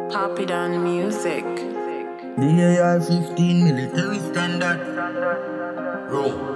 Poppy Don Music. The AR-15 military standard. Room.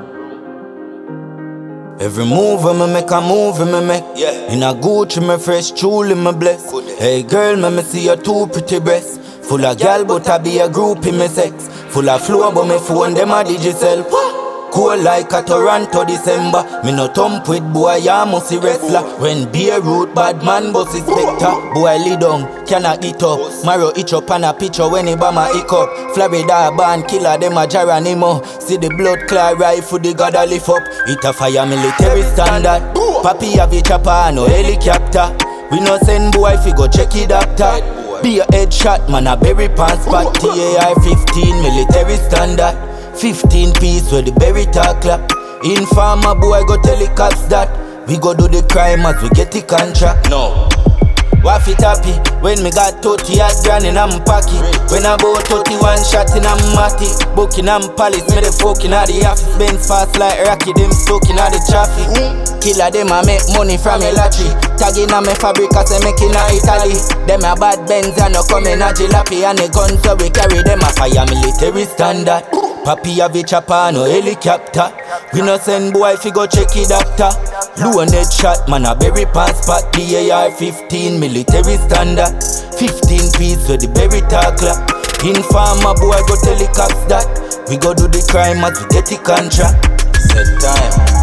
Every move me make a move me make. Yeah. In a Gucci me fresh, truly me bless. Hey girl, me see your two pretty breasts. Full of gal but I be a group in me sex. Full of flow but me phone them a digital. Cool like a Toronto December. Me no thump with boy, ya must wrestler. When Beirut bad man boss is spectre. Boy lead down, cannot eat up. Mario itch up and a picture when he bama hick up. Florida band killer them a Geronimo. See the blood clot rifle the gotta lift up. It a fire military standard. Papi have a chopper no helicopter. We no send boy fi go check it doctor. Be a headshot man a berry pants spot. TAR-15 military standard. 15 piece where the berry talk clap. Informer boy go tell the cops that we go do the crime as we get the contract. No. Waff it happy when me got 30 at grand in I'm pocket. When I bought 31 shot in I'm matty. Buckingham Palace, me the fucking at the office. Benz fast like Rocky, them stuck in at the traffic. Killer them a make money from a lottery. Tagging on me fabric as I make in a Italy. Them a bad Benz and no come in a jalopy. And the guns so we carry them a fire military standard. Papi have a chopper no helicopter. We no send boy fi go check it doctor. Low net shot man a berry pass spot. The AR-15 military standard. 15 piece where the berry talk clap. Informer boy go tell the cops that we go do the crime as we get the contract. Set time.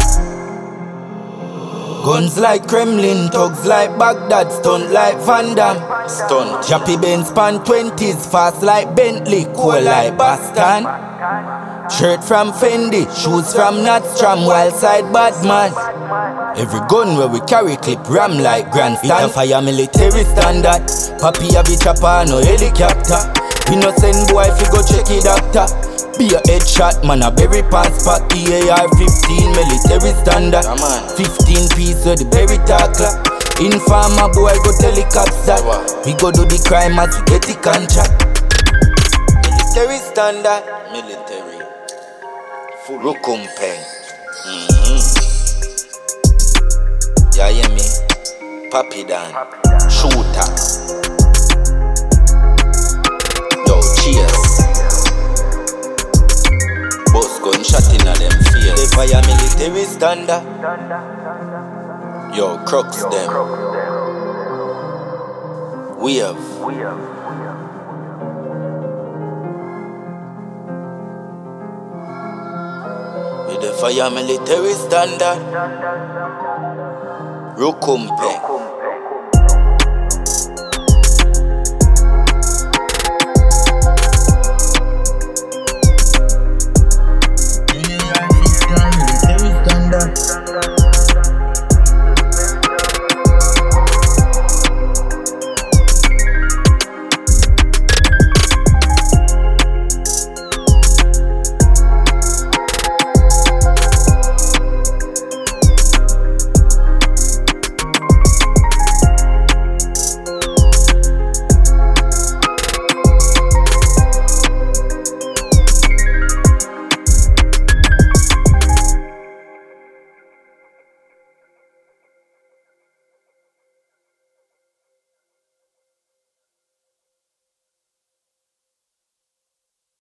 Guns like Kremlin, thugs like Baghdad, stunt like Van Damme. Stunt. Jappy Benz pan 20s, fast like Bentley, cool like Boston. Shirt from Fendi, shoes from Nordstrom, wild side Batman. Every gun where we carry clip ram like grandstand. It a fire military standard. Papi have a chopper no helicopter. We no send boy fi go check it doctor. Be a headshot man a berry pants spot. AR-15 military standard. 15 piece where the berry talk clap. Informer boy go tell the cops that we go do the crime as we get the contract. Military standard. Military. Full Rukumpeng. Ya hear me? Papi Dan. Shooter. Yo, cheers. Boss gunshot inna them field. They fire military standard. Yo, crooks them. We have. With the fire military standard. Rukumpeng.